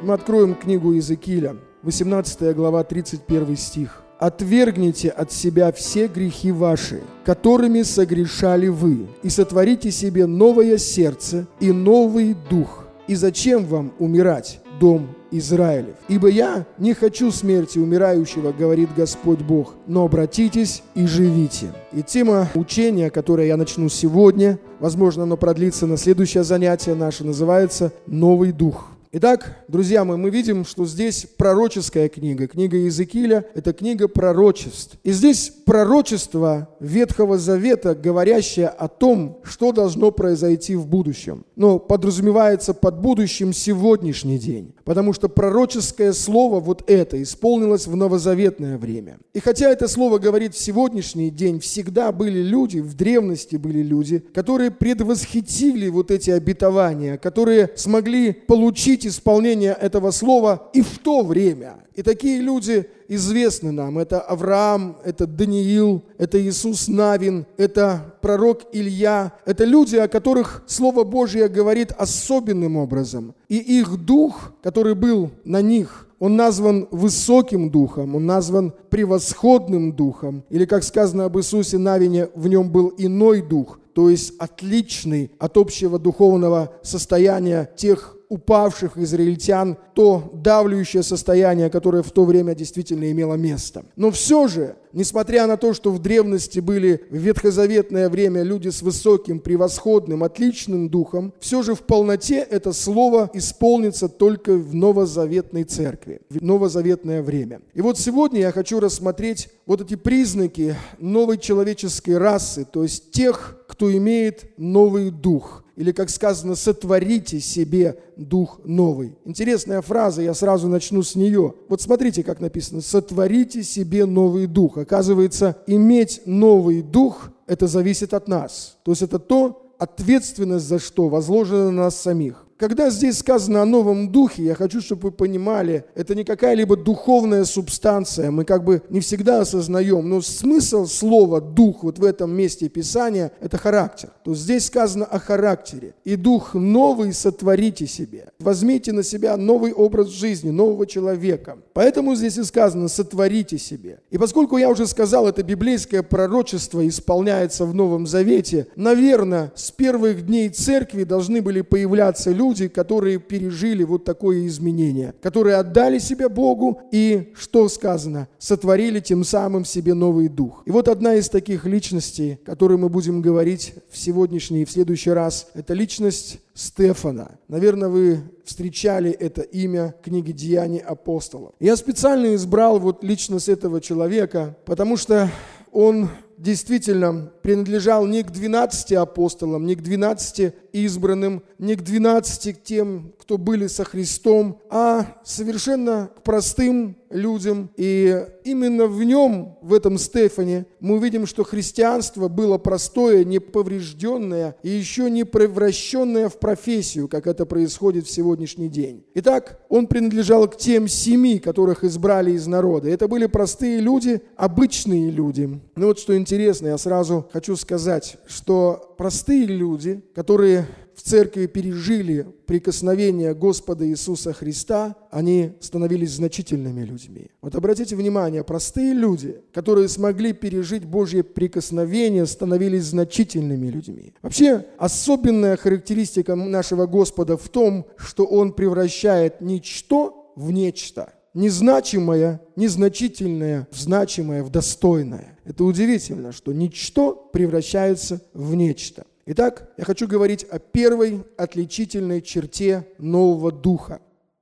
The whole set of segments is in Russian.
Мы откроем книгу Иезекииля, 18 глава, 31 стих. «Отвергните от себя все грехи ваши, которыми согрешали вы, и сотворите себе новое сердце и новый дух. И зачем вам умирать, дом Израилев? Ибо я не хочу смерти умирающего, говорит Господь Бог, но обратитесь и живите». И тема учения, которое я начну сегодня, возможно, оно продлится на следующее занятие наше, называется «Новый дух». Итак, друзья мои, мы видим, что здесь пророческая книга. Книга Иезекииля – это книга пророчеств. И здесь пророчество Ветхого Завета, говорящее о том, что должно произойти в будущем. Но подразумевается под будущим сегодняшний день, потому что пророческое слово вот это исполнилось в новозаветное время. И хотя это слово говорит в сегодняшний день, всегда были люди, в древности были люди, которые предвосхитили вот эти обетования, которые смогли получить исполнение этого слова и в то время. И такие люди известны нам. Это Авраам, это Даниил, это Иисус Навин, это пророк Илья. Это люди, о которых Слово Божье говорит особенным образом. И их дух, который был на них, он назван высоким духом, он назван превосходным духом. Или, как сказано об Иисусе Навине, в нем был иной дух, то есть отличный от общего духовного состояния тех упавших израильтян, то давлющее состояние, которое в то время действительно имело место. Но все же, несмотря на то, что в древности были в ветхозаветное время люди с высоким, превосходным, отличным духом, все же в полноте это слово исполнится только в новозаветной церкви, в новозаветное время. И вот сегодня я хочу рассмотреть вот эти признаки новой человеческой расы, то есть тех, кто имеет новый дух. Или, как сказано, сотворите себе дух новый. Интересная фраза, я сразу начну с нее. Вот смотрите, как написано, сотворите себе новый дух. Оказывается, иметь новый дух, это зависит от нас. То есть это то, ответственность за что возложена на нас самих. Когда здесь сказано о новом духе, я хочу, чтобы вы понимали, это не какая-либо духовная субстанция, мы как бы не всегда осознаем, но смысл слова «дух» вот в этом месте Писания – это характер. То есть здесь сказано о характере. «И дух новый сотворите себе». Возьмите на себя новый образ жизни, нового человека. Поэтому здесь и сказано «сотворите себе». И поскольку я уже сказал, это библейское пророчество исполняется в Новом Завете, наверное, с первых дней церкви должны были появляться люди, которые пережили вот такое изменение, которые отдали себя Богу и, что сказано, сотворили тем самым себе новый дух. И вот одна из таких личностей, о которой мы будем говорить в сегодняшний и в следующий раз, это личность Стефана. Наверное, вы встречали это имя в книге «Деяний апостолов». Я специально избрал вот личность этого человека, потому что он действительно принадлежал не к 12 апостолам, не к 12 избранным, не к 12 тем, кто были со Христом, а совершенно к простым людям. И именно в нем, в этом Стефане, мы увидим, что христианство было простое, неповрежденное и еще не превращенное в профессию, как это происходит в сегодняшний день. Итак, он принадлежал к тем 7, которых избрали из народа. Это были простые люди, обычные люди. Но вот что интересно, я сразу хочу сказать, что простые люди, которые в церкви пережили прикосновение Господа Иисуса Христа, они становились значительными людьми. Вот обратите внимание, простые люди, которые смогли пережить Божье прикосновение, становились значительными людьми. Вообще, особенная характеристика нашего Господа в том, что Он превращает ничто в нечто. Незначимое, незначительное, в значимое, в достойное. Это удивительно, что ничто превращается в нечто. Итак, я хочу говорить о первой отличительной черте нового духа.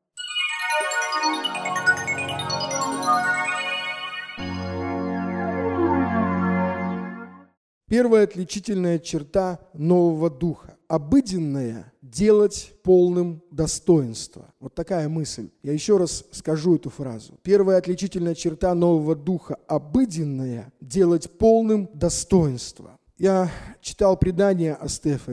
Первая отличительная черта нового духа. Обыденное делать полным достоинства. Вот такая мысль. Я еще раз скажу эту фразу. Первая отличительная черта нового духа. Обыденное делать полным достоинства. Я читал предание о Стефане.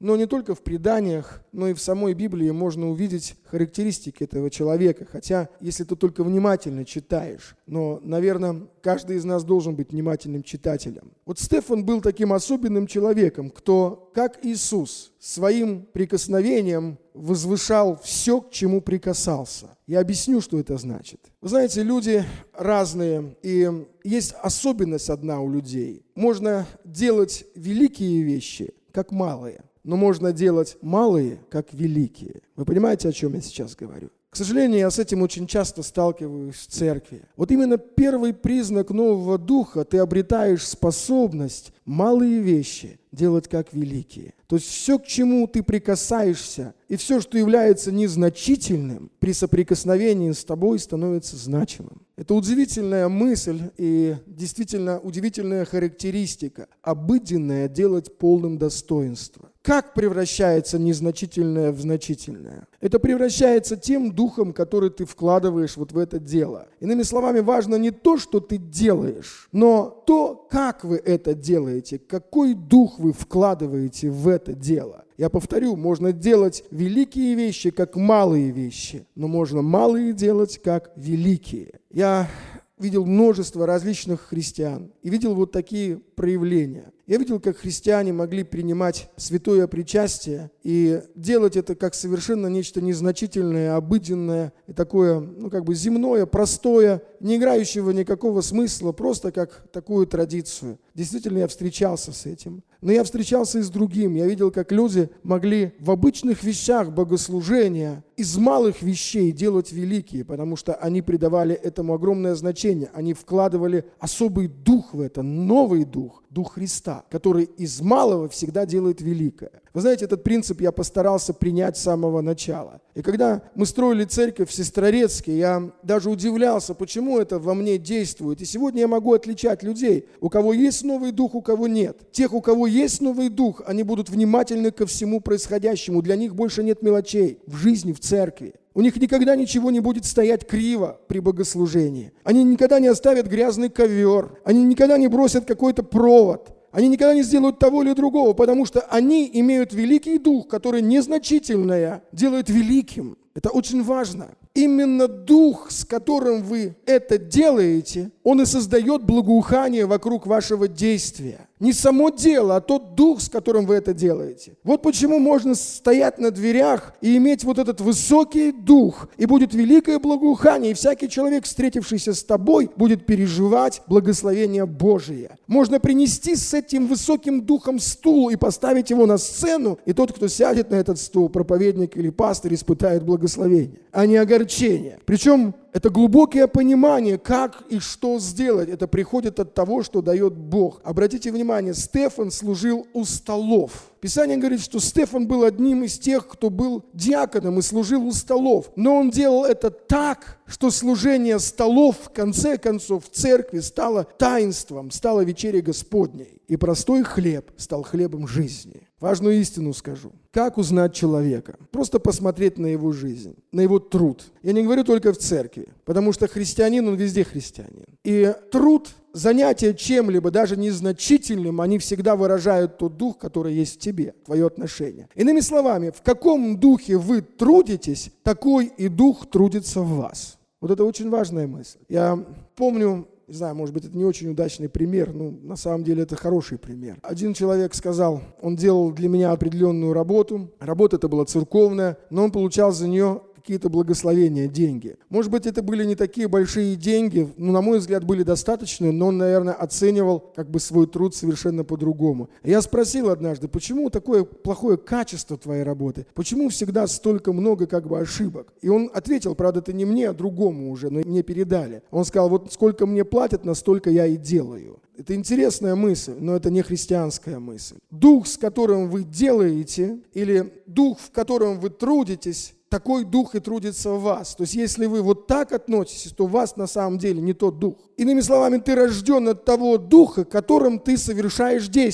но не только в преданиях, но и в самой Библии можно увидеть характеристики этого человека. Хотя, если ты только внимательно читаешь, но, наверное, каждый из нас должен быть внимательным читателем. Вот Стефан был таким особенным человеком, кто, как Иисус, своим прикосновением возвышал все, к чему прикасался. Я объясню, что это значит. Вы знаете, люди разные, и есть особенность одна у людей. Можно делать великие вещи, как малые, но можно делать малые, как великие. Вы понимаете, о чем я сейчас говорю? К сожалению, я с этим очень часто сталкиваюсь в церкви. Вот именно первый признак нового духа — ты обретаешь способность малые вещи делать как великие. То есть все, к чему ты прикасаешься, и все, что является незначительным, при соприкосновении с тобой становится значимым. Это удивительная мысль и действительно удивительная характеристика. Обыденное делать полным достоинства. Как превращается незначительное в значительное? Это превращается тем духом, который ты вкладываешь вот в это дело. Иными словами, важно не то, что ты делаешь, но то, как вы это делаете, какой дух вы вкладываете в это дело. Я повторю, можно делать великие вещи, как малые вещи, но можно малые делать, как великие. Я видел множество различных христиан и видел вот такие проявления. Я видел, как христиане могли принимать святое причастие и делать это как совершенно нечто незначительное, обыденное и такое, земное, простое, не играющего никакого смысла, просто как такую традицию. Действительно, я встречался с этим. Но я встречался и с другим. Я видел, как люди могли в обычных вещах богослужения из малых вещей делать великие, потому что они придавали этому огромное значение. Они вкладывали особый дух в это, новый дух, дух Христа, который из малого всегда делает великое. Вы знаете, этот принцип я постарался принять с самого начала. И когда мы строили церковь в Сестрорецке, я даже удивлялся, почему это во мне действует. И сегодня я могу отличать людей, у кого есть новый дух, у кого нет. Тех, у кого есть новый дух, они будут внимательны ко всему происходящему. Для них больше нет мелочей в жизни, в церкви. У них никогда ничего не будет стоять криво при богослужении. Они никогда не оставят грязный ковер. Они никогда не бросят какой-то провод. Они никогда не сделают того или другого, потому что они имеют великий дух, который незначительное делает великим. Это очень важно. Именно дух, с которым вы это делаете, он и создает благоухание вокруг вашего действия. Не само дело, а тот дух, с которым вы это делаете. Вот почему можно стоять на дверях и иметь вот этот высокий дух, и будет великое благоухание, и всякий человек, встретившийся с тобой, будет переживать благословение Божие. Можно принести с этим высоким духом стул и поставить его на сцену, и тот, кто сядет на этот стул, проповедник или пастырь, испытает благословение, а не огорчение. Причем это глубокое понимание, как и что сделать. Это приходит от того, что дает Бог. Обратите внимание, Стефан служил у столов. Писание говорит, что Стефан был одним из тех, кто был диаконом и служил у столов. Но он делал это так, что служение столов в конце концов в церкви стало таинством, стало вечерей Господней. И простой хлеб стал хлебом жизни. Важную истину скажу. Как узнать человека? Просто посмотреть на его жизнь, на его труд. Я не говорю только в церкви, потому что христианин, он везде христианин. И труд, занятие чем-либо, даже незначительным, они всегда выражают тот дух, который есть в тебе, твое отношение. Иными словами, в каком духе вы трудитесь, такой и дух трудится в вас. Вот это очень важная мысль. Я помню, не знаю, может быть, это не очень удачный пример, но на самом деле это хороший пример. Один человек сказал, он делал для меня определенную работу. Работа эта была церковная, но он получал за нее какие-то благословения, деньги. Может быть, это были не такие большие деньги, но, на мой взгляд, были достаточные, но он, наверное, оценивал свой труд совершенно по-другому. Я спросил однажды, почему такое плохое качество твоей работы? Почему всегда столько много ошибок? И он ответил, правда, это не мне, а другому уже, но мне передали. Он сказал, вот сколько мне платят, настолько я и делаю. Это интересная мысль, но это не христианская мысль. Дух, с которым вы делаете, или дух, в котором вы трудитесь, такой дух и трудится в вас. То есть, если вы вот так относитесь, то у вас на самом деле не тот дух. Иными словами, ты рожден от того духа, которым ты совершаешь действия.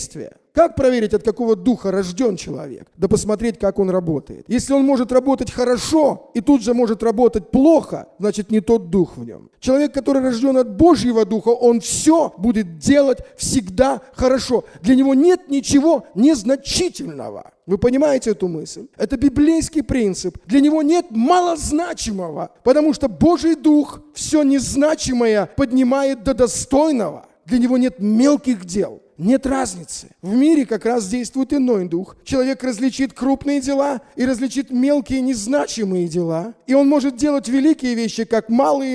Как проверить, от какого духа рожден человек? Да посмотреть, как он работает. Если он может работать хорошо и тут же может работать плохо, значит, не тот дух в нем. Человек, который рожден от Божьего духа, он все будет делать всегда хорошо. Для него нет ничего незначительного. Вы понимаете эту мысль? Это библейский принцип. Для него нет малозначимого, потому что Божий дух все незначимое поднимает до достойного. Для него нет мелких дел. Нет разницы. В мире как раз действует иной дух. Человек различит крупные дела и различит мелкие, незначимые дела. И он может делать великие вещи, как малые.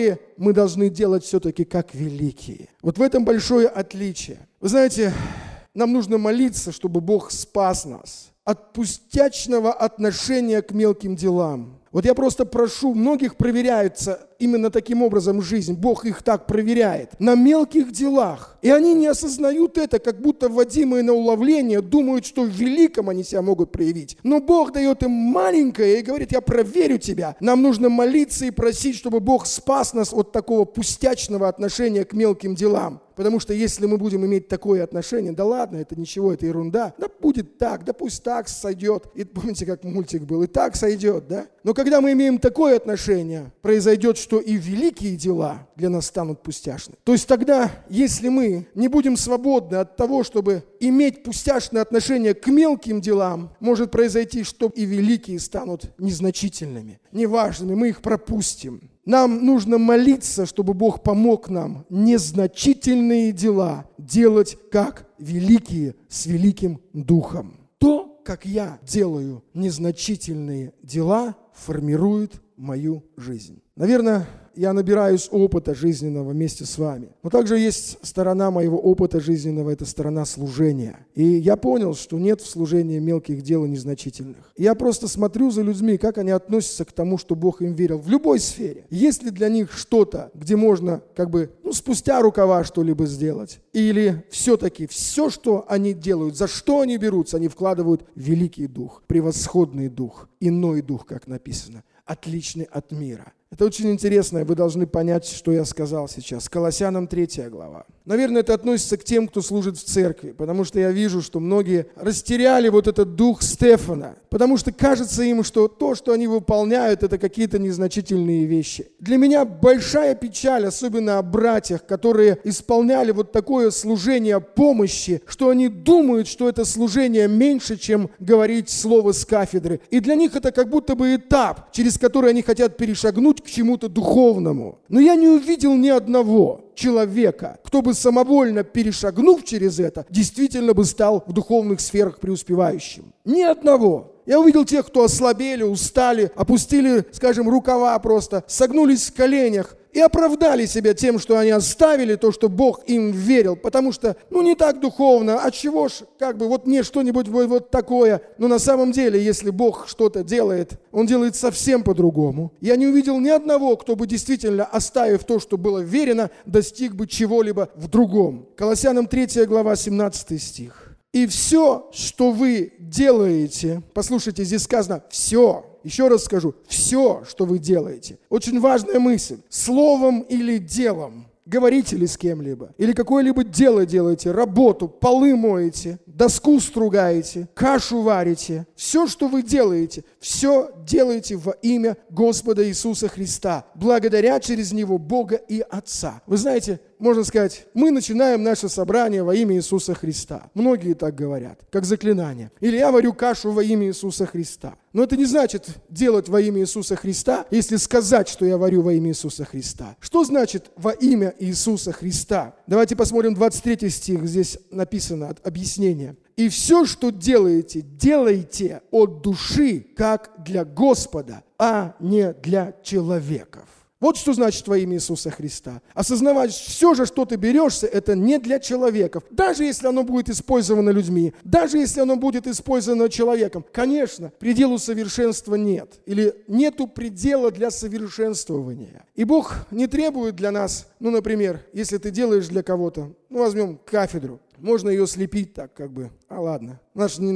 Мы должны делать все-таки как великие. Вот в этом большое отличие. Вы знаете, нам нужно молиться, чтобы Бог спас нас от пустячного отношения к мелким делам. Вот я просто прошу, многих проверяется именно таким образом жизнь. Бог их так проверяет. На мелких делах. И они не осознают это, как будто вводимые на уловление, думают, что в великом они себя могут проявить. Но Бог дает им маленькое и говорит: я проверю тебя. Нам нужно молиться и просить, чтобы Бог спас нас от такого пустячного отношения к мелким делам. Потому что если мы будем иметь такое отношение, да ладно, это ничего, это ерунда, да будет так, да пусть так сойдет. И помните, как мультик был, и так сойдет, да? Но когда мы имеем такое отношение, произойдет, что и великие дела для нас станут пустяшны. То есть тогда, если мы не будем свободны от того, чтобы иметь пустяшное отношение к мелким делам, может произойти, что и великие станут незначительными, неважными, мы их пропустим. Нам нужно молиться, чтобы Бог помог нам незначительные дела делать как великие с великим духом. То, как я делаю незначительные дела, формирует мою жизнь. Наверное, я набираюсь опыта жизненного вместе с вами. Но также есть сторона моего опыта жизненного, это сторона служения. И я понял, что нет в служении мелких дел и незначительных. И я просто смотрю за людьми, как они относятся к тому, что Бог им верил в любой сфере. Есть ли для них что-то, где можно спустя рукава что-либо сделать? Или все-таки все, что они делают, за что они берутся, они вкладывают в великий дух, превосходный дух, иной дух, как написано, отличный от мира. Это очень интересно, вы должны понять, что я сказал сейчас. Колоссянам 3 глава. Наверное, это относится к тем, кто служит в церкви, потому что я вижу, что многие растеряли вот этот дух Стефана, потому что кажется им, что то, что они выполняют, это какие-то незначительные вещи. Для меня большая печаль, особенно о братьях, которые исполняли вот такое служение помощи, что они думают, что это служение меньше, чем говорить слово с кафедры. И для них это как будто бы этап, через который они хотят перешагнуть к чему-то духовному. Но я не увидел ни одного человека, кто бы самовольно перешагнув через это, действительно бы стал в духовных сферах преуспевающим. Ни одного. Я увидел тех, кто ослабели, устали, опустили, рукава просто, согнулись в коленях и оправдали себя тем, что они оставили то, что Бог им верил, потому что, не так духовно, а чего ж, мне что-нибудь вот такое. Но на самом деле, если Бог что-то делает, Он делает совсем по-другому. Я не увидел ни одного, кто бы действительно, оставив то, что было верено, достиг бы чего-либо в другом. Колоссянам 3 глава, 17 стих. И все, что вы делаете, послушайте, здесь сказано «все». Еще раз скажу, все, что вы делаете. Очень важная мысль. Словом или делом. Говорите ли с кем-либо? Или какое-либо дело делаете, работу, полы моете, доску стругаете, кашу варите. Все, что вы делаете, все делаете во имя Господа Иисуса Христа, благодаря через Него Бога и Отца. Вы знаете, можно сказать, мы начинаем наше собрание во имя Иисуса Христа. Многие так говорят, как заклинание. Или я варю кашу во имя Иисуса Христа. Но это не значит делать во имя Иисуса Христа, если сказать, что я варю во имя Иисуса Христа. Что значит во имя Иисуса Христа? Давайте посмотрим 23 стих, здесь написано объяснение. «И все, что делаете, делайте от души, как для Господа, а не для человеков». Вот что значит во имя Иисуса Христа. Осознавать, все же, что ты берешься, это не для человеков. Даже если оно будет использовано людьми, даже если оно будет использовано человеком. Конечно, пределу совершенства нет. Или нету предела для совершенствования. И Бог не требует для нас, например, если ты делаешь для кого-то, возьмем кафедру. Можно ее слепить так, ладно. Она же,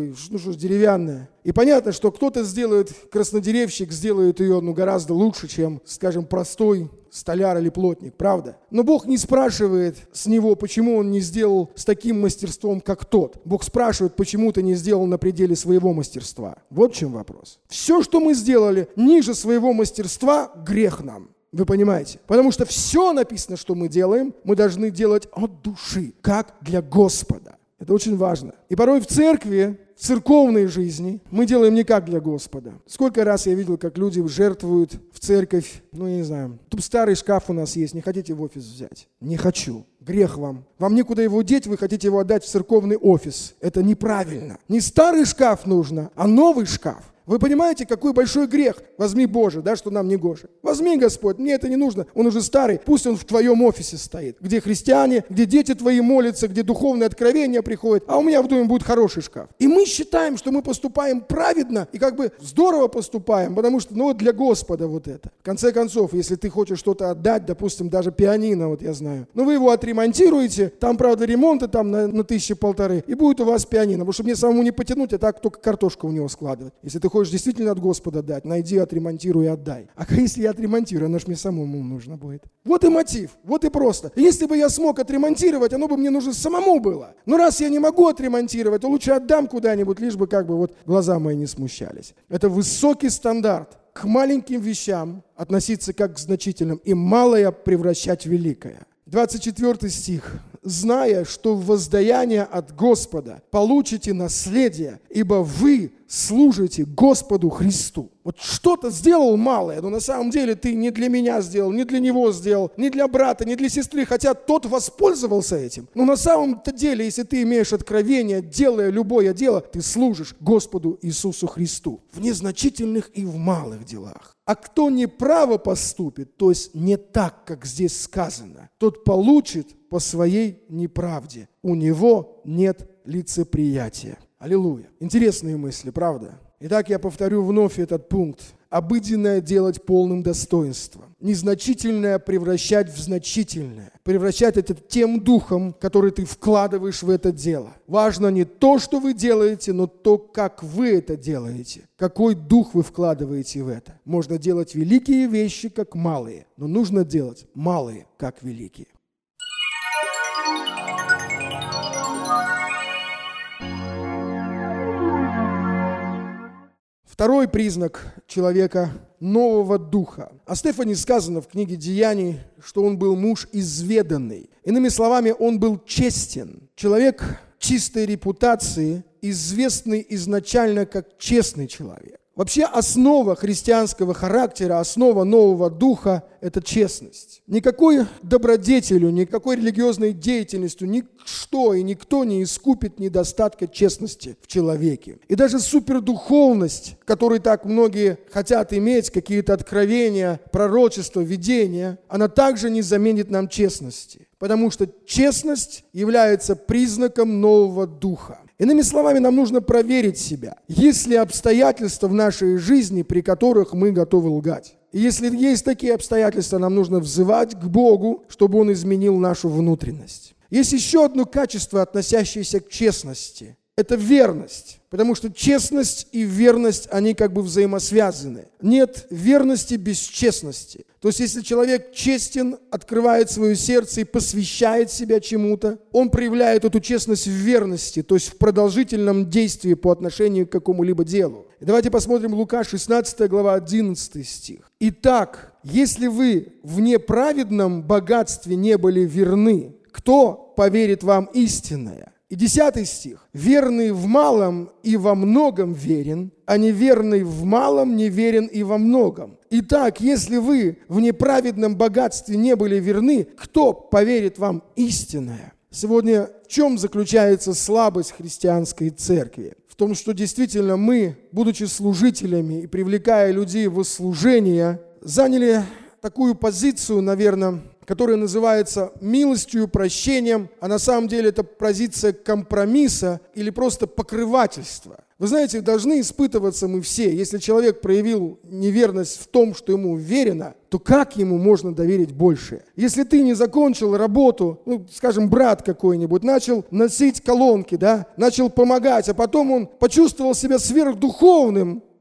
деревянная. И понятно, что кто-то краснодеревщик сделает ее, гораздо лучше, чем, простой столяр или плотник, правда? Но Бог не спрашивает с него, почему он не сделал с таким мастерством, как тот. Бог спрашивает, почему ты не сделал на пределе своего мастерства. Вот в чем вопрос. Все, что мы сделали ниже своего мастерства, грех нам. Вы понимаете? Потому что все написано, что мы делаем, мы должны делать от души, как для Господа. Это очень важно. И порой в церкви, в церковной жизни мы делаем не как для Господа. Сколько раз я видел, как люди жертвуют в церковь, я не знаю, тут старый шкаф у нас есть, не хотите в офис взять? Не хочу. Грех вам. Вам некуда его деть, вы хотите его отдать в церковный офис. Это неправильно. Не старый шкаф нужно, а новый шкаф. Вы понимаете, какой большой грех? Возьми, Боже, да, что нам не гоже. Возьми, Господь, мне это не нужно. Он уже старый, пусть он в твоем офисе стоит. Где христиане, где дети твои молятся, где духовные откровения приходят. А у меня в доме будет хороший шкаф. И мы считаем, что мы поступаем праведно и как бы здорово поступаем, потому что, для Господа вот это. В конце концов, если ты хочешь что-то отдать, допустим, даже пианино, вот я знаю, но вы его отремонтируете, там, правда, ремонты там на 1500, и будет у вас пианино. Потому что мне самому не потянуть, а так только картошку в него складывать. Если ты хочешь действительно от Господа дать, найди, отремонтируй и отдай. А если я отремонтирую, оно ж мне самому нужно будет. Вот и мотив, вот и просто. Если бы я смог отремонтировать, оно бы мне нужно самому было. Но раз я не могу отремонтировать, то лучше отдам куда-нибудь, лишь бы глаза мои не смущались. Это высокий стандарт. К маленьким вещам относиться как к значительным и малое превращать в великое. 24 стих. «Зная, что в воздаяние от Господа получите наследие, ибо вы служите Господу Христу». Вот что-то сделал малое, но на самом деле ты не для меня сделал, не для него сделал, не для брата, не для сестры, хотя тот воспользовался этим. Но на самом-то деле, если ты имеешь откровение, делая любое дело, ты служишь Господу Иисусу Христу в незначительных и в малых делах. А кто неправо поступит, то есть не так, как здесь сказано, тот получит по своей неправде. У него нет лицеприятия. Аллилуйя. Интересные мысли, правда? Итак, я повторю вновь этот пункт. Обыденное делать полным достоинством. Незначительное превращать в значительное. Превращать это тем духом, который ты вкладываешь в это дело. Важно не то, что вы делаете, но то, как вы это делаете. Какой дух вы вкладываете в это. Можно делать великие вещи, как малые, но нужно делать малые, как великие. Второй признак человека нового духа. О Стефане сказано в книге Деяний, что он был муж изведанный. Иными словами, он был честен. Человек чистой репутации, известный изначально как честный человек. Вообще основа христианского характера, основа нового духа – это честность. Никакой добродетелью, никакой религиозной деятельностью ничто и никто не искупит недостатка честности в человеке. И даже супердуховность, которую так многие хотят иметь, какие-то откровения, пророчества, видения, она также не заменит нам честности. Потому что честность является признаком нового духа. Иными словами, нам нужно проверить себя. Есть ли обстоятельства в нашей жизни, при которых мы готовы лгать? И если есть такие обстоятельства, нам нужно взывать к Богу, чтобы Он изменил нашу внутренность. Есть еще одно качество, относящееся к честности. Это верность. Потому что честность и верность, они как бы взаимосвязаны. Нет верности без честности. То есть, если человек честен, открывает свое сердце и посвящает себя чему-то, он проявляет эту честность в верности, то есть в продолжительном действии по отношению к какому-либо делу. И давайте посмотрим Лука, 16 глава, 11 стих. «Итак, если вы в неправедном богатстве не были верны, кто поверит вам истинное?» И 10 стих. «Верный в малом и во многом верен, а неверный в малом не верен и во многом. Итак, если вы в неправедном богатстве не были верны, кто поверит вам истинное?» Сегодня в чем заключается слабость христианской церкви? В том, что действительно мы, будучи служителями и привлекая людей в служение, заняли такую позицию, наверное, которая называется милостью, прощением, а на самом деле это позиция компромисса или просто покрывательства. Вы знаете, должны испытываться мы все. Если человек проявил неверность в том, что ему верено, то как ему можно доверить больше? Если ты не закончил работу, скажем, брат какой-нибудь, начал носить колонки, начал помогать, а потом он почувствовал себя сверхдуховным,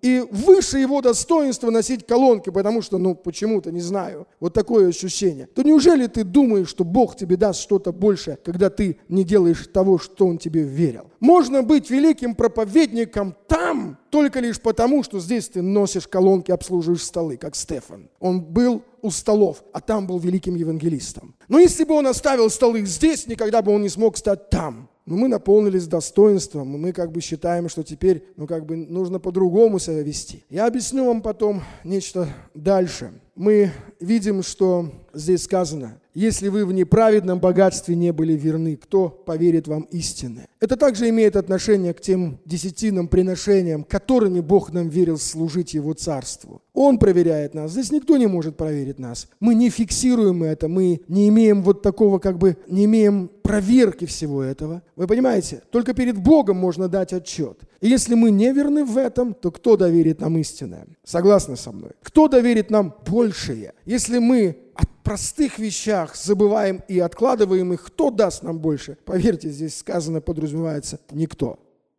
и выше его достоинства носить колонки, потому что, почему-то, не знаю, вот такое ощущение, то неужели ты думаешь, что Бог тебе даст что-то большее, когда ты не делаешь того, что Он тебе верил? Можно быть великим проповедником там только лишь потому, что здесь ты носишь колонки, обслуживаешь столы, как Стефан. Он был у столов, а там был великим евангелистом. Но если бы он оставил столы здесь, никогда бы он не смог стать там. Но мы наполнились достоинством, и мы считаем, что теперь нужно по-другому себя вести. Я объясню вам потом нечто дальше. Мы видим, что здесь сказано: если вы в неправедном богатстве не были верны, кто поверит вам истины? Это также имеет отношение к тем десятинным приношениям, которыми Бог нам верил служить Его Царству. Он проверяет нас. Здесь никто не может проверить нас. Мы не фиксируем это, мы не имеем не имеем проверки всего этого. Вы понимаете? Только перед Богом можно дать отчет. И если мы не верны в этом, то кто доверит нам истинное? Согласны со мной? Кто доверит нам большее? Если мы о простых вещах забываем и откладываем их, кто даст нам больше? Поверьте, здесь сказано, подразумевается, никто.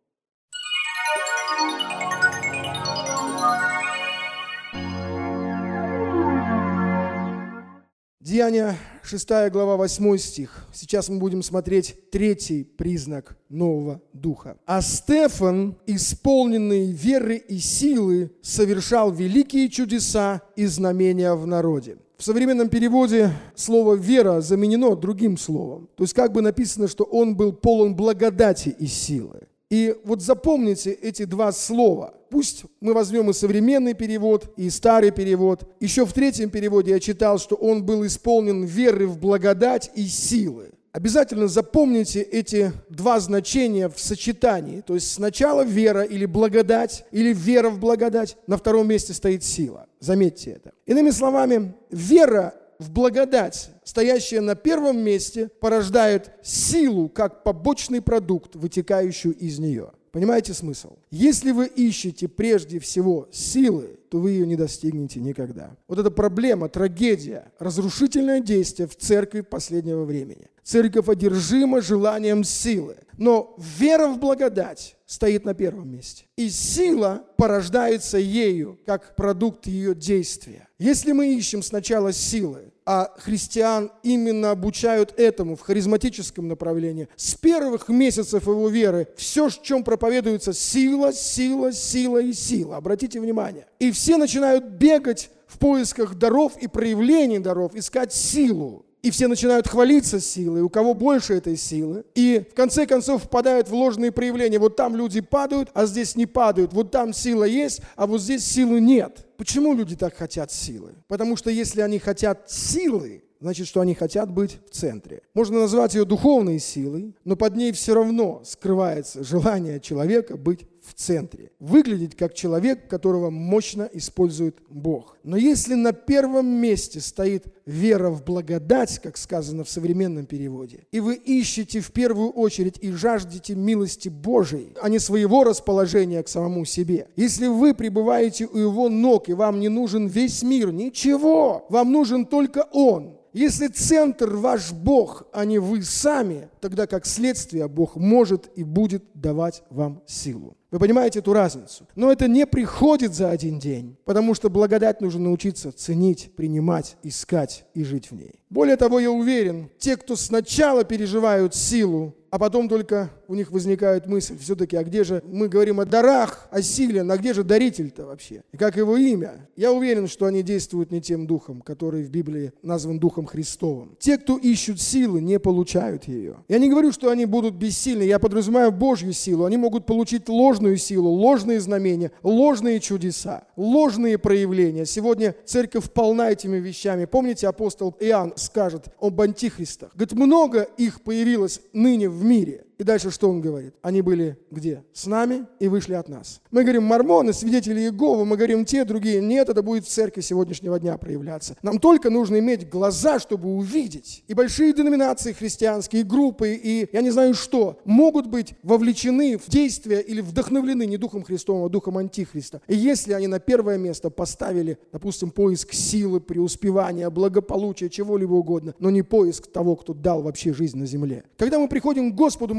Деяния, 6 глава, 8 стих. Сейчас мы будем смотреть третий признак нового духа. «А Стефан, исполненный веры и силы, совершал великие чудеса и знамения в народе». В современном переводе слово «вера» заменено другим словом. То есть написано, что он был полон благодати и силы. И вот запомните эти два слова. Пусть мы возьмем и современный перевод, и старый перевод. Еще в третьем переводе я читал, что он был исполнен веры в благодать и силы. Обязательно запомните эти два значения в сочетании. То есть сначала вера или благодать, или вера в благодать, на втором месте стоит сила. Заметьте это. Иными словами, вера в благодать, стоящая на первом месте, порождает силу как побочный продукт, вытекающую из нее. Понимаете смысл? Если вы ищете прежде всего силы, то вы ее не достигнете никогда. Вот это проблема, трагедия, разрушительное действие в церкви последнего времени. Церковь одержима желанием силы, но вера в благодать стоит на первом месте. И сила порождается ею, как продукт ее действия. Если мы ищем сначала силы, а христиан именно обучают этому в харизматическом направлении, с первых месяцев его веры все, в чем проповедуется сила, сила, сила и сила. Обратите внимание. И все начинают бегать в поисках даров и проявлений даров, искать силу. И все начинают хвалиться силой, у кого больше этой силы. И в конце концов впадают в ложные проявления. Вот там люди падают, а здесь не падают. Вот там сила есть, а вот здесь силы нет. Почему люди так хотят силы? Потому что если они хотят силы, значит, что они хотят быть в центре. Можно назвать ее духовной силой, но под ней все равно скрывается желание человека быть в центре. Выглядеть как человек, которого мощно использует Бог. Но если на первом месте стоит вера в благодать, как сказано в современном переводе, и вы ищете в первую очередь и жаждете милости Божией, а не своего расположения к самому себе, если вы пребываете у Его ног, и вам не нужен весь мир, ничего, вам нужен только Он. Если центр ваш Бог, а не вы сами, тогда как следствие Бог может и будет давать вам силу. Вы понимаете эту разницу? Но это не приходит за один день, потому что благодать нужно научиться ценить, принимать, искать и жить в ней. Более того, я уверен, те, кто сначала переживают силу, а потом только у них возникает мысль, все-таки, а где же, мы говорим о дарах, о силе, а где же даритель-то вообще? И как его имя? Я уверен, что они действуют не тем духом, который в Библии назван Духом Христовым. Те, кто ищут силы, не получают ее. Я не говорю, что они будут бессильны, я подразумеваю Божью силу. Они могут получить ложную силу, ложные знамения, ложные чудеса, ложные проявления. Сегодня церковь полна этими вещами. Помните, апостол Иоанн скажет об антихристах? Говорит, много их появилось ныне в мире. И дальше что он говорит? Они были где? С нами и вышли от нас. Мы говорим, мормоны, свидетели Иеговы, мы говорим, те, другие. Нет, это будет в церкви сегодняшнего дня проявляться. Нам только нужно иметь глаза, чтобы увидеть. И большие деноминации христианские, группы, и я не знаю что, могут быть вовлечены в действия или вдохновлены не Духом Христовым, а Духом Антихриста. И если они на первое место поставили, допустим, поиск силы, преуспевания, благополучия, чего-либо угодно, но не поиск того, кто дал вообще жизнь на земле. Когда мы приходим к Господу, мы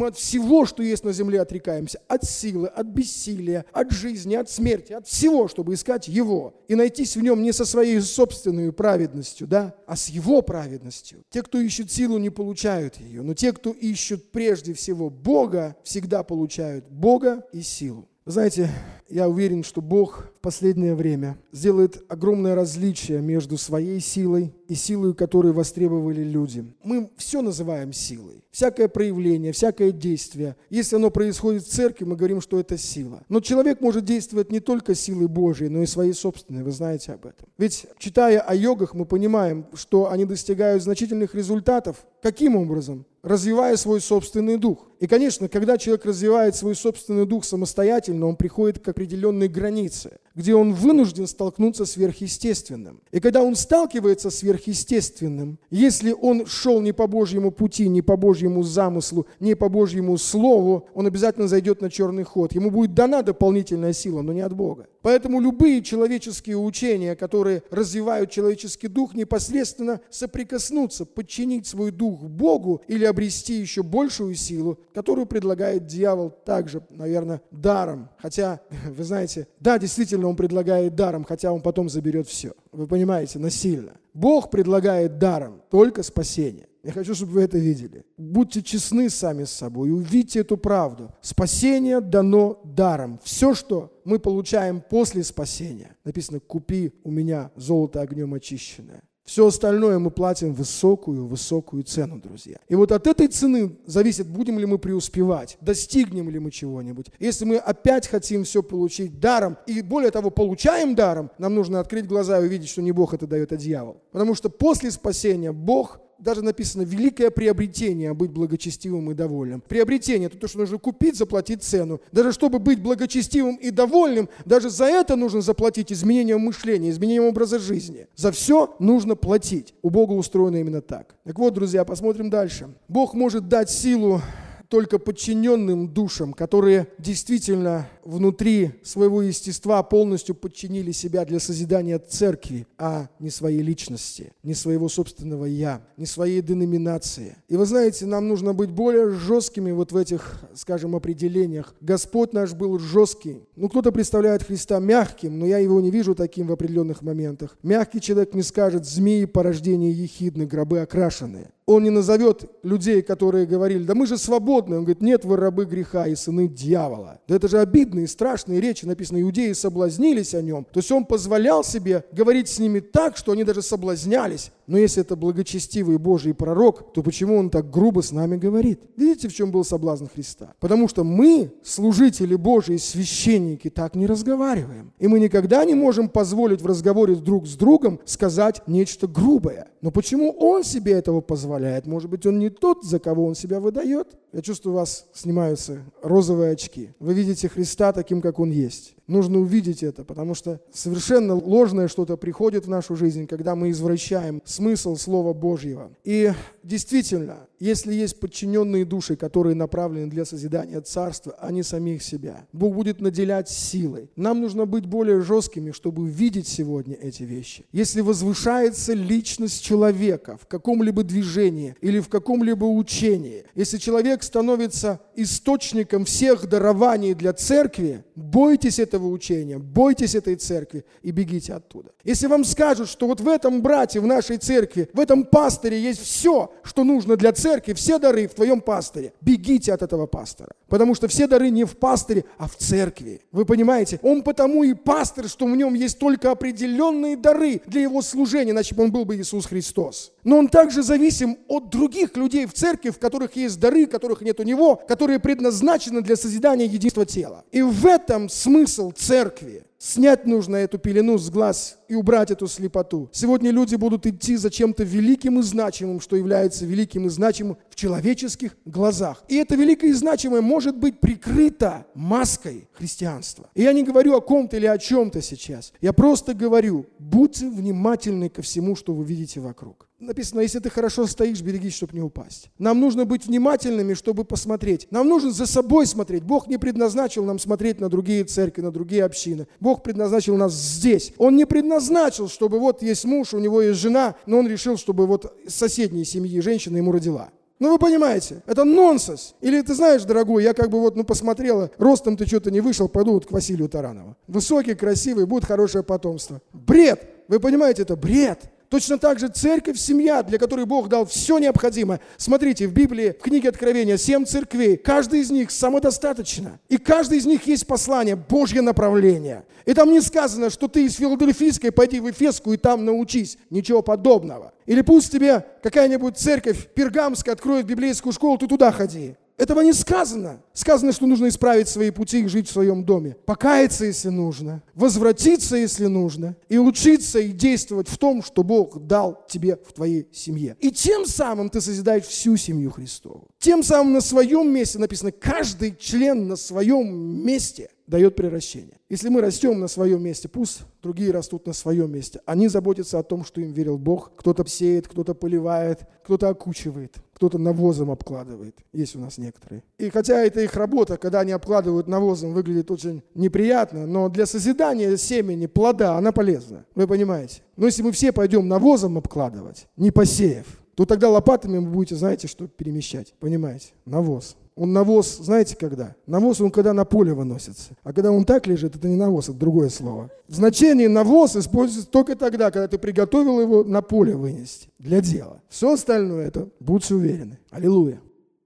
Мы от всего, что есть на земле, отрекаемся. От силы, от бессилия, от жизни, от смерти, от всего, чтобы искать Его. И найтись в Нем не со своей собственной праведностью, да, а с Его праведностью. Те, кто ищет силу, не получают ее. Но те, кто ищут прежде всего Бога, всегда получают Бога и силу. Знаете, я уверен, что Бог в последнее время сделает огромное различие между своей силой и силой, которую востребовали люди. Мы все называем силой. Всякое проявление, всякое действие. Если оно происходит в церкви, мы говорим, что это сила. Но человек может действовать не только силой Божией, но и своей собственной. Вы знаете об этом. Ведь, читая о йогах, мы понимаем, что они достигают значительных результатов. Каким образом? Развивая свой собственный дух. И, конечно, когда человек развивает свой собственный дух самостоятельно, он приходит к определенной границе, где он вынужден столкнуться с сверхъестественным. И когда он сталкивается с сверхъестественным, если он шел не по Божьему пути, не по Божьему замыслу, не по Божьему слову, он обязательно зайдет на черный ход. Ему будет дана дополнительная сила, но не от Бога. Поэтому любые человеческие учения, которые развивают человеческий дух, непосредственно соприкоснуться, подчинить свой дух Богу или обрести еще большую силу, которую предлагает дьявол также, наверное, даром. Хотя, вы знаете, да, действительно, он предлагает даром, хотя он потом заберет все. Вы понимаете, насильно. Бог предлагает даром только спасение. Я хочу, чтобы вы это видели. Будьте честны сами с собой и увидьте эту правду. Спасение дано даром. Все, что мы получаем после спасения, написано: «Купи у меня золото огнем очищенное». Все остальное мы платим высокую цену, друзья. И вот от этой цены зависит, будем ли мы преуспевать, достигнем ли мы чего-нибудь. Если мы опять хотим все получить даром, и более того, получаем даром, нам нужно открыть глаза и увидеть, что не Бог это дает, а дьявол. Потому что после спасения Бог, даже написано, великое приобретение быть благочестивым и довольным. Приобретение – это то, что нужно купить, заплатить цену. Даже чтобы быть благочестивым и довольным, даже за это нужно заплатить изменением мышления, изменением образа жизни. За все нужно платить. У Бога устроено именно так. Так вот, друзья, посмотрим дальше. Бог может дать силу только подчиненным душам, которые действительно внутри своего естества полностью подчинили себя для созидания церкви, а не своей личности, не своего собственного «я», не своей деноминации. И вы знаете, нам нужно быть более жесткими вот в этих, скажем, определениях. Господь наш был жесткий. Кто-то представляет Христа мягким, но я его не вижу таким в определенных моментах. Мягкий человек не скажет: «Змеи порождения ехидны, гробы окрашенные». Он не назовет людей, которые говорили: «Да мы же свободны». Он говорит: «Нет, вы рабы греха и сыны дьявола». Да это же обидные, страшные речи. Написано: иудеи соблазнились о нем. То есть он позволял себе говорить с ними так, что они даже соблазнялись. Но если это благочестивый Божий пророк, то почему он так грубо с нами говорит? Видите, в чем был соблазн Христа? Потому что мы, служители Божии, священники, так не разговариваем. И мы никогда не можем позволить в разговоре друг с другом сказать нечто грубое. Но почему он себе этого позволяет? Может быть, он не тот, за кого он себя выдает? Я чувствую, у вас снимаются розовые очки. Вы видите Христа таким, как он есть. Нужно увидеть это, потому что совершенно ложное что-то приходит в нашу жизнь, когда мы извращаем смысл Слова Божьего. И действительно, если есть подчиненные души, которые направлены для созидания Царства, а не самих себя, Бог будет наделять силой. Нам нужно быть более жесткими, чтобы видеть сегодня эти вещи. Если возвышается личность человека в каком-либо движении или в каком-либо учении, если человек становится источником всех дарований для церкви, бойтесь этого учения, бойтесь этой церкви и бегите оттуда. Если вам скажут, что вот в этом брате, в нашей церкви, в этом пасторе есть все, что нужно для церкви, все дары в твоем пасторе, бегите от этого пастора. Потому что все дары не в пасторе, а в церкви. Вы понимаете? Он потому и пастор, что в нем есть только определенные дары для его служения, иначе бы он был бы Иисус Христос. Но он также зависим от других людей в церкви, в которых есть дары, которых нет у него, которые предназначены для созидания единства тела. И в этом смысл церкви. Снять нужно эту пелену с глаз и убрать эту слепоту. Сегодня люди будут идти за чем-то великим и значимым, что является великим и значимым в человеческих глазах. И это великое и значимое может быть прикрыто маской христианства. И я не говорю о ком-то или о чем-то сейчас. Я просто говорю: будьте внимательны ко всему, что вы видите вокруг. Написано: если ты хорошо стоишь, берегись, чтобы не упасть. Нам нужно быть внимательными, чтобы посмотреть. Нам нужно за собой смотреть. Бог не предназначил нам смотреть на другие церкви, на другие общины. Бог предназначил нас здесь. Он не предназначил, чтобы вот есть муж, у него есть жена, но он решил, чтобы вот из соседней семьи женщина ему родила. Ну вы понимаете, это нонсенс. Или ты знаешь, дорогой, я посмотрела, ростом ты что-то не вышел, пойду вот к Василию Таранову. Высокий, красивый, будет хорошее потомство. Бред! Вы понимаете, это бред. Точно так же церковь, семья, для которой Бог дал все необходимое. Смотрите, в Библии, в книге Откровения 7 церквей, каждый из них самодостаточно. И каждый из них есть послание, Божье направление. И там не сказано, что ты из Филадельфийской пойди в Эфесскую и там научись. Ничего подобного. Или пусть тебе какая-нибудь церковь пергамская откроет библейскую школу, ты туда ходи. Этого не сказано. Сказано, что нужно исправить свои пути и жить в своем доме. Покаяться, если нужно. Возвратиться, если нужно. И учиться и действовать в том, что Бог дал тебе в твоей семье. И тем самым ты созидаешь всю семью Христову. Тем самым на своем месте написано, каждый член на своем месте дает приращение. Если мы растем на своем месте, пусть другие растут на своем месте. Они заботятся о том, что им верил Бог. Кто-то сеет, кто-то поливает, кто-то окучивает, кто-то навозом обкладывает. Есть у нас некоторые. И хотя это их работа, когда они обкладывают навозом, выглядит очень неприятно, но для созидания семени, плода, она полезна. Вы понимаете? Но если мы все пойдем навозом обкладывать, не посеяв, то тогда лопатами вы будете, знаете, что перемещать. Понимаете? Навоз. Он навоз, знаете, когда? Навоз, он когда на поле выносится. А когда он так лежит, это не навоз, это другое слово. В значении навоз используется только тогда, когда ты приготовил его на поле вынести для дела. Все остальное это, будьте уверены. Аллилуйя.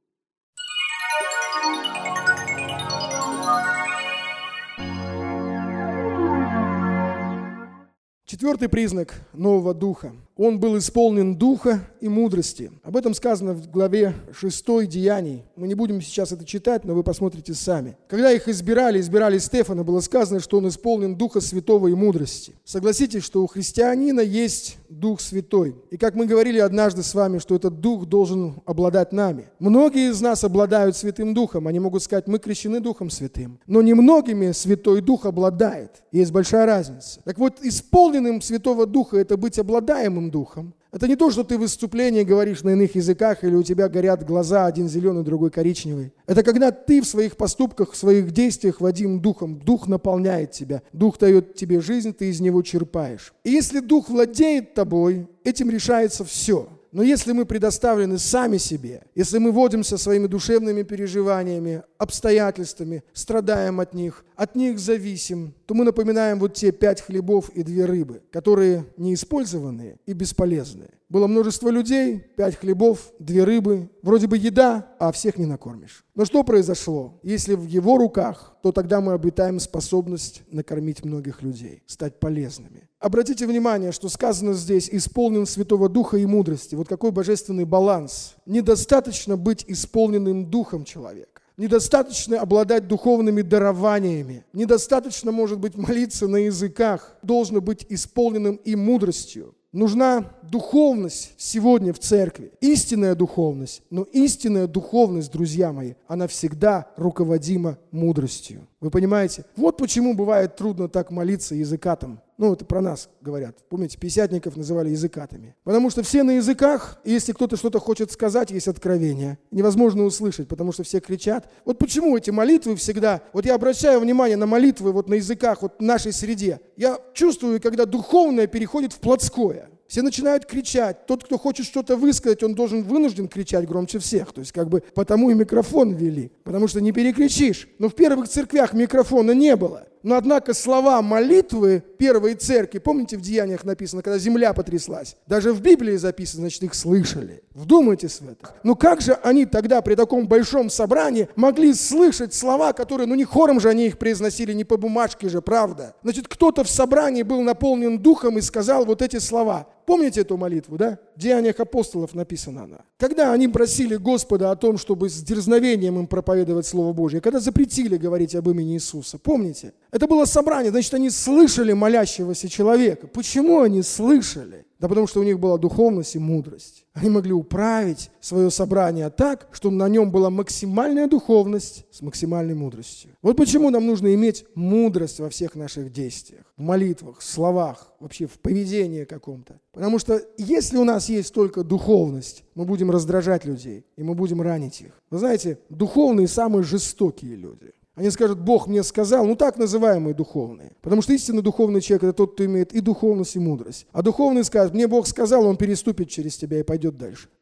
Четвертый признак нового духа. Он был исполнен духа и мудрости. Об этом сказано в главе 6 Деяний. Мы не будем сейчас это читать, но вы посмотрите сами. Когда их избирали Стефана, было сказано, что он исполнен Духа Святого и мудрости. Согласитесь, что у христианина есть Дух Святой. И как мы говорили однажды с вами, что этот Дух должен обладать нами. Многие из нас обладают Святым Духом. Они могут сказать, мы крещены Духом Святым. Но немногими Святой Дух обладает. Есть большая разница. Так вот, исполненным Святого Духа – это быть обладаемым Духом. Это не то, что ты в выступлении говоришь на иных языках, или у тебя горят глаза, один зеленый, другой коричневый. Это когда ты в своих поступках, в своих действиях водим Духом. Дух наполняет тебя. Дух дает тебе жизнь, ты из него черпаешь. И если Дух владеет тобой, этим решается все. Но если мы предоставлены сами себе, если мы водимся своими душевными переживаниями, обстоятельствами, страдаем от них зависим, то мы напоминаем вот те 5 хлебов и 2 рыбы, которые неиспользованные и бесполезные. Было множество людей, 5 хлебов, 2 рыбы, вроде бы еда, а всех не накормишь. Но что произошло? Если в его руках, то тогда мы обретаем способность накормить многих людей, стать полезными. Обратите внимание, что сказано здесь «исполнен Святого Духа и мудрости». Вот какой божественный баланс. Недостаточно быть исполненным Духом человека. Недостаточно обладать духовными дарованиями. Недостаточно, может быть, молиться на языках. Должно быть исполненным и мудростью. Нужна духовность сегодня в церкви. Истинная духовность. Но истинная духовность, друзья мои, она всегда руководима мудростью. Вы понимаете? Вот почему бывает трудно так молиться языкатом. Это про нас говорят. Помните, пятидесятников называли языкатами. Потому что все на языках, и если кто-то что-то хочет сказать, есть откровение. Невозможно услышать, потому что все кричат. Вот почему эти молитвы всегда... Вот я обращаю внимание на молитвы на языках, в нашей среде. Я чувствую, когда духовное переходит в плотское. Все начинают кричать. Тот, кто хочет что-то высказать, он вынужден кричать громче всех. То есть потому и микрофон ввели. Потому что не перекричишь. Но в первых церквях микрофона не было. Но однако слова молитвы первой церкви, помните, в Деяниях написано, когда земля потряслась, даже в Библии записано, значит, их слышали. Вдумайтесь в это. Но как же они тогда при таком большом собрании могли слышать слова, которые, не хором же они их произносили, не по бумажке же, правда? Значит, кто-то в собрании был наполнен духом и сказал вот эти слова. Помните эту молитву, да? В Деяниях апостолов написана она. Когда они просили Господа о том, чтобы с дерзновением им проповедовать Слово Божье, когда запретили говорить об имени Иисуса, помните? Это было собрание, значит, они слышали молящегося человека. Почему они слышали? Да потому что у них была духовность и мудрость. Они могли управить свое собрание так, чтобы на нем была максимальная духовность с максимальной мудростью. Вот почему нам нужно иметь мудрость во всех наших действиях, в молитвах, в словах, вообще в поведении каком-то. Потому что если у нас есть только духовность, мы будем раздражать людей, и мы будем ранить их. Вы знаете, духовные самые жестокие люди. Они скажут, Бог мне сказал, так называемые духовные. Потому что истинно духовный человек – это тот, кто имеет и духовность, и мудрость. А духовный скажет, мне Бог сказал, он переступит через тебя и пойдет дальше.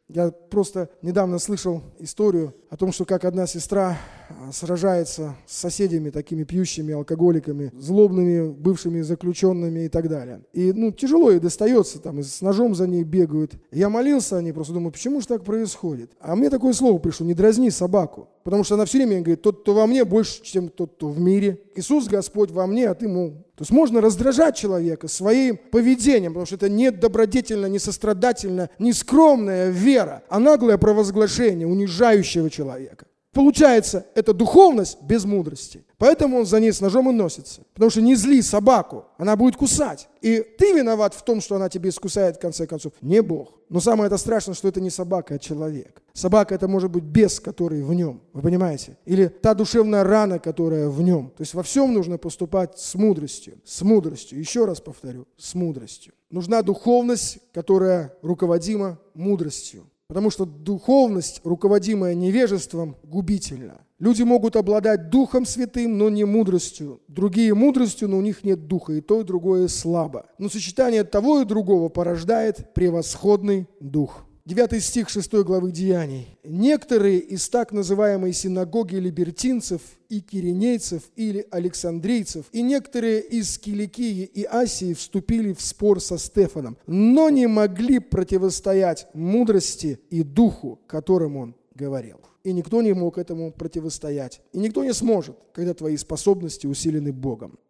Я просто недавно слышал историю о том, что как одна сестра сражается с соседями, такими пьющими алкоголиками, злобными бывшими заключенными и так далее. И тяжело ей достается, там, и с ножом за ней бегают. Я молился о ней, просто думаю, почему же так происходит? А мне такое слово пришло: не дразни собаку. Потому что она все время говорит: тот, кто во мне, больше, чем тот, кто в мире. Иисус Господь во мне, а ты ему. То есть можно раздражать человека своим поведением, потому что это не добродетельно, не сострадательно, не скромная вера, а наглое провозглашение унижающего человека. Получается, это духовность без мудрости. Поэтому он за ней с ножом и носится. Потому что не зли собаку, она будет кусать. И ты виноват в том, что она тебе искусает, в конце концов, не Бог. Но самое это страшное, что это не собака, а человек. Собака — это может быть бес, который в нем. Вы понимаете? Или та душевная рана, которая в нем. То есть во всем нужно поступать с мудростью. С мудростью. Еще раз повторю, с мудростью. Нужна духовность, которая руководима мудростью. Потому что духовность, руководимая невежеством, губительна. Люди могут обладать Духом Святым, но не мудростью. Другие мудростью, но у них нет духа, и то, и другое слабо. Но сочетание того и другого порождает превосходный дух. 9 стих 6 главы Деяний. «Некоторые из так называемой синагоги либертинцев и киринейцев или александрийцев, и некоторые из Киликии и Асии вступили в спор со Стефаном, но не могли противостоять мудрости и духу, которым он говорил». И никто не мог этому противостоять. И никто не сможет, когда твои способности усилены Богом.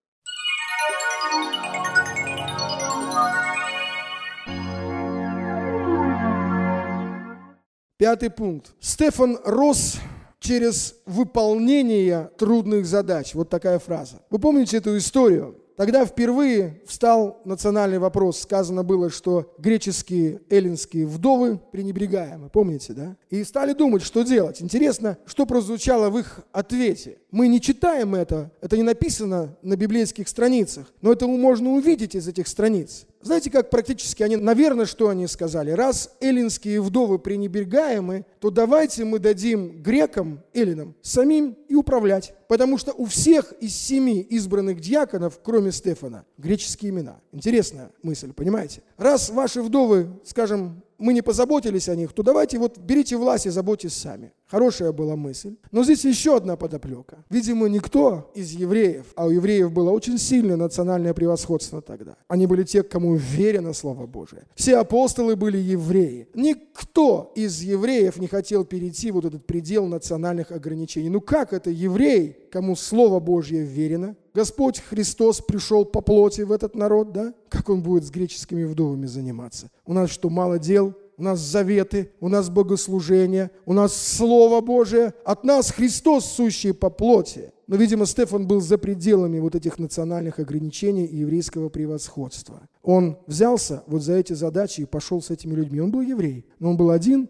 Пятый пункт. Стефан рос через выполнение трудных задач. Вот такая фраза. Вы помните эту историю? Тогда впервые встал национальный вопрос. Сказано было, что греческие, эллинские вдовы пренебрегаемы. Помните, да? И стали думать, что делать. Интересно, что прозвучало в их ответе. Мы не читаем это не написано на библейских страницах, но это можно увидеть из этих страниц. Знаете, как практически наверное, что они сказали? Раз эллинские вдовы пренебрегаемы, то давайте мы дадим грекам, эллинам, самим и управлять. Потому что у всех из 7 избранных диаконов, кроме Стефана, греческие имена. Интересная мысль, понимаете? Раз ваши вдовы, скажем, мы не позаботились о них, то давайте берите власть и заботьтесь сами. Хорошая была мысль. Но здесь еще одна подоплека. Видимо, никто из евреев, а у евреев было очень сильное национальное превосходство тогда. Они были те, кому верено Слово Божие. Все апостолы были евреи. Никто из евреев не хотел перейти этот предел национальных ограничений. Как это еврей, кому Слово Божье верено? Господь Христос пришел по плоти в этот народ, да? Как он будет с греческими вдовами заниматься? У нас что, мало дел? У нас заветы, у нас богослужение, у нас Слово Божие, от нас Христос, сущий по плоти. Но, видимо, Стефан был за пределами этих национальных ограничений и еврейского превосходства. Он взялся за эти задачи и пошел с этими людьми. Он был еврей, но он был 1/7.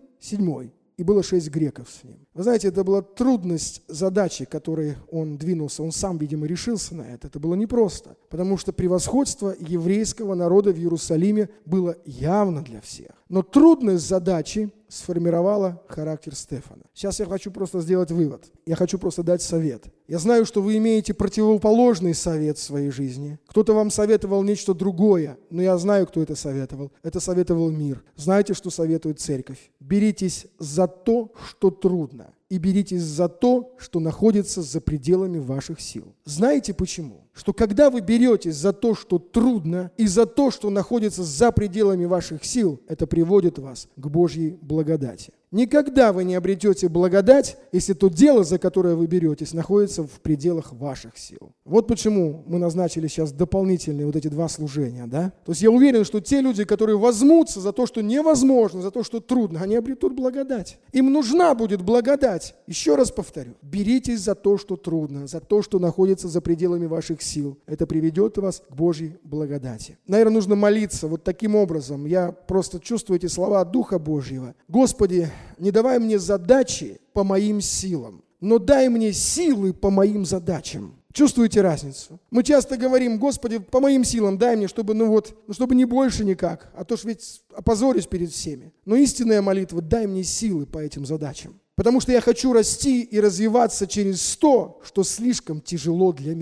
И было 6 греков с ним. Вы знаете, это была трудность задачи, которой он двинулся. Он сам, видимо, решился на это. Это было непросто, потому что превосходство еврейского народа в Иерусалиме было явно для всех. Но трудность задачи сформировала характер Стефана. Сейчас я хочу просто сделать вывод. Я хочу просто дать совет. Я знаю, что вы имеете противоположный совет в своей жизни. Кто-то вам советовал нечто другое, но я знаю, кто это советовал. Это советовал мир. Знаете, что советует церковь? Беритесь за то, что трудно, и беритесь за то, что находится за пределами ваших сил. Знаете почему? Что когда вы беретесь за то, что трудно, и за то, что находится за пределами ваших сил, это приводит вас к Божьей благодати. Никогда вы не обретете благодать, если то дело, за которое вы беретесь, находится в пределах ваших сил. Вот почему мы назначили сейчас дополнительные эти 2 служения, да? То есть я уверен, что те люди, которые возьмутся за то, что невозможно, за то, что трудно, они обретут благодать. Им нужна будет благодать. Еще раз повторю, беритесь за то, что трудно, за то, что находится за пределами ваших сил. Это приведет вас к Божьей благодати. Наверное, нужно молиться таким образом. Я просто чувствую эти слова Духа Божьего. Господи, не давай мне задачи по моим силам, но дай мне силы по моим задачам. Чувствуете разницу? Мы часто говорим: Господи, по моим силам дай мне, чтобы чтобы не больше никак, а то ж ведь опозорюсь перед всеми. Но истинная молитва: дай мне силы по этим задачам. Потому что я хочу расти и развиваться через то, что слишком тяжело для меня.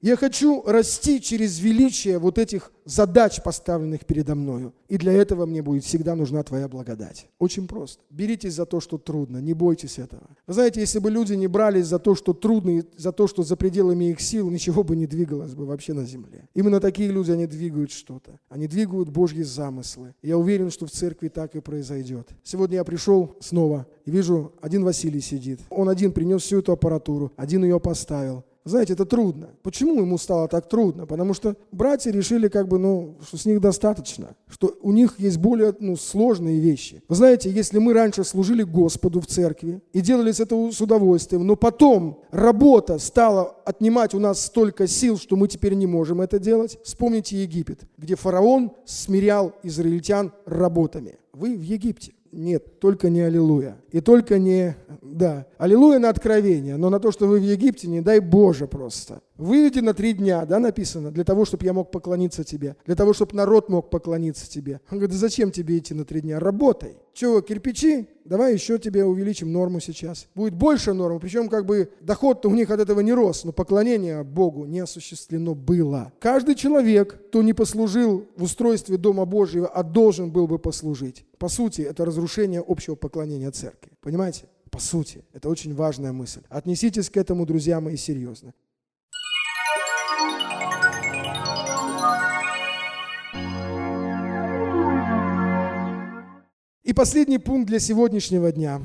Я хочу расти через величие вот этих задач, поставленных передо мною. И для этого мне будет всегда нужна Твоя благодать. Очень просто. Беритесь за то, что трудно, не бойтесь этого. Вы знаете, если бы люди не брались за то, что трудно, и за то, что за пределами их сил, ничего бы не двигалось бы вообще на земле. Именно такие люди, они двигают что-то. Они двигают Божьи замыслы. Я уверен, что в церкви так и произойдет. Сегодня я пришел снова и вижу, один Василий сидит. Он один принес всю эту аппаратуру, один ее поставил. Знаете, это трудно. Почему ему стало так трудно? Потому что братья решили, что с них достаточно, что у них есть более сложные вещи. Вы знаете, если мы раньше служили Господу в церкви и делали это с удовольствием, но потом работа стала отнимать у нас столько сил, что мы теперь не можем это делать, вспомните Египет, где фараон смирял израильтян работами. Вы в Египте. Нет, только не аллилуйя. И только не, аллилуйя на откровение, но на то, что вы в Египте, не дай Боже просто. Выведи на 3 дня, написано, для того, чтобы я мог поклониться тебе, для того, чтобы народ мог поклониться тебе. Он говорит, да зачем тебе идти на 3 дня? Работай. Чего, кирпичи? Давай еще тебе увеличим норму сейчас. Будет больше нормы, причем доход-то у них от этого не рос, но поклонение Богу не осуществлено было. Каждый человек, кто не послужил в устройстве Дома Божьего, а должен был бы послужить, по сути, это разрушение общего поклонения церкви. Понимаете? По сути, это очень важная мысль. Отнеситесь к этому, друзья мои, серьезно. И последний пункт для сегодняшнего дня.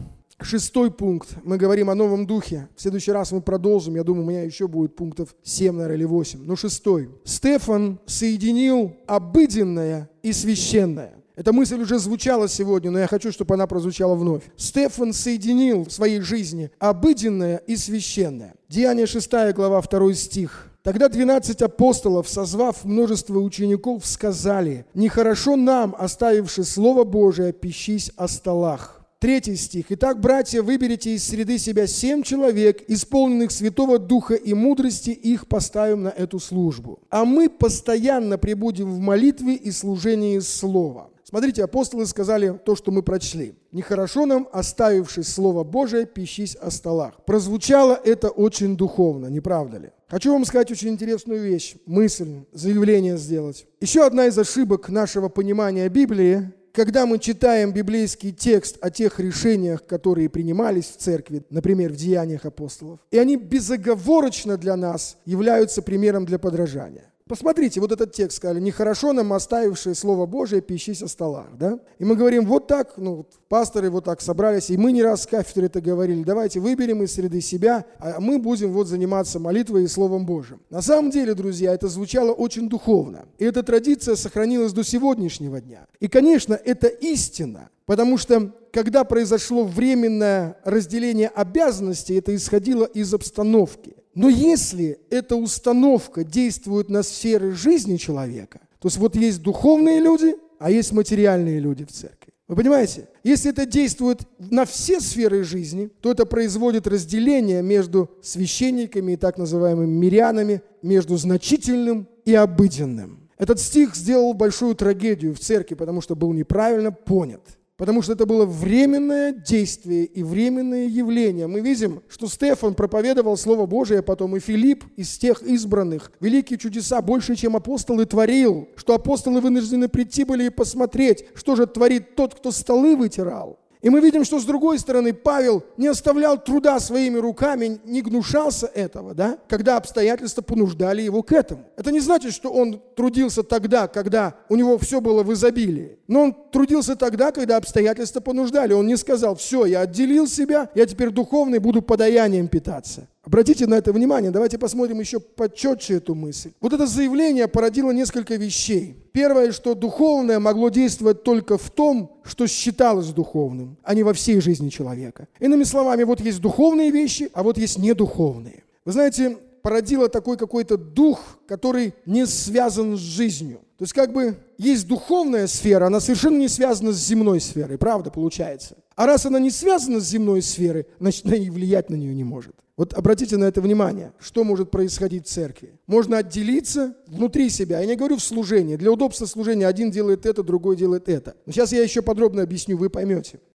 6 пункт. Мы говорим о новом духе. В следующий раз мы продолжим. Я думаю, у меня еще будет пунктов 7, наверное, или 8. Но 6. Стефан соединил обыденное и священное. Эта мысль уже звучала сегодня, но я хочу, чтобы она прозвучала вновь. Стефан соединил в своей жизни обыденное и священное. Деяния 6 глава 2 стих. Тогда 12 апостолов, созвав множество учеников, сказали: «Нехорошо нам, оставивши Слово Божие, пищись о столах». 3 стих. «Итак, братья, выберите из среды себя 7 человек, исполненных Святого Духа и мудрости, их поставим на эту службу. А мы постоянно пребудем в молитве и служении Слова». Смотрите, апостолы сказали то, что мы прочли. «Нехорошо нам, оставивши Слово Божие, пищись о столах». Прозвучало это очень духовно, не правда ли? Хочу вам сказать очень интересную вещь, мысль, заявление сделать. Еще одна из ошибок нашего понимания Библии, когда мы читаем библейский текст о тех решениях, которые принимались в церкви, например, в Деяниях апостолов, и они безоговорочно для нас являются примером для подражания. Посмотрите, вот этот текст сказали: «Нехорошо нам, оставившие Слово Божие, пищись о столах». Да? И мы говорим, вот так, пасторы вот так собрались, и мы не раз с кафедры это говорили: давайте выберем из среды себя, а мы будем заниматься молитвой и Словом Божьим. На самом деле, друзья, это звучало очень духовно. И эта традиция сохранилась до сегодняшнего дня. И, конечно, это истина, потому что, когда произошло временное разделение обязанностей, это исходило из обстановки. Но если эта установка действует на сферы жизни человека, то есть есть духовные люди, а есть материальные люди в церкви. Вы понимаете? Если это действует на все сферы жизни, то это производит разделение между священниками и так называемыми мирянами, между значительным и обыденным. Этот стих сделал большую трагедию в церкви, потому что был неправильно понят. Потому что это было временное действие и временное явление. Мы видим, что Стефан проповедовал Слово Божие, потом и Филипп из тех избранных. Великие чудеса больше, чем апостолы, творил. Что апостолы вынуждены прийти были и посмотреть, что же творит тот, кто столы вытирал. И мы видим, что с другой стороны Павел не оставлял труда своими руками, не гнушался этого, когда обстоятельства понуждали его к этому. Это не значит, что он трудился тогда, когда у него все было в изобилии. Но он трудился тогда, когда обстоятельства понуждали. Он не сказал: все, я отделил себя, я теперь духовный, буду подаянием питаться. Обратите на это внимание, давайте посмотрим еще почетче эту мысль. Вот это заявление породило несколько вещей. Первое, что духовное могло действовать только в том, что считалось духовным, а не во всей жизни человека. Иными словами, есть духовные вещи, а есть недуховные. Вы знаете, породило такой какой-то дух, который не связан с жизнью. То есть есть духовная сфера, она совершенно не связана с земной сферой, правда, получается? А раз она не связана с земной сферой, значит, она и влиять на нее не может. Обратите на это внимание, что может происходить в церкви. Можно отделиться внутри себя. Я не говорю в служении. Для удобства служения один делает это, другой делает это. Но сейчас я еще подробно объясню, вы поймете.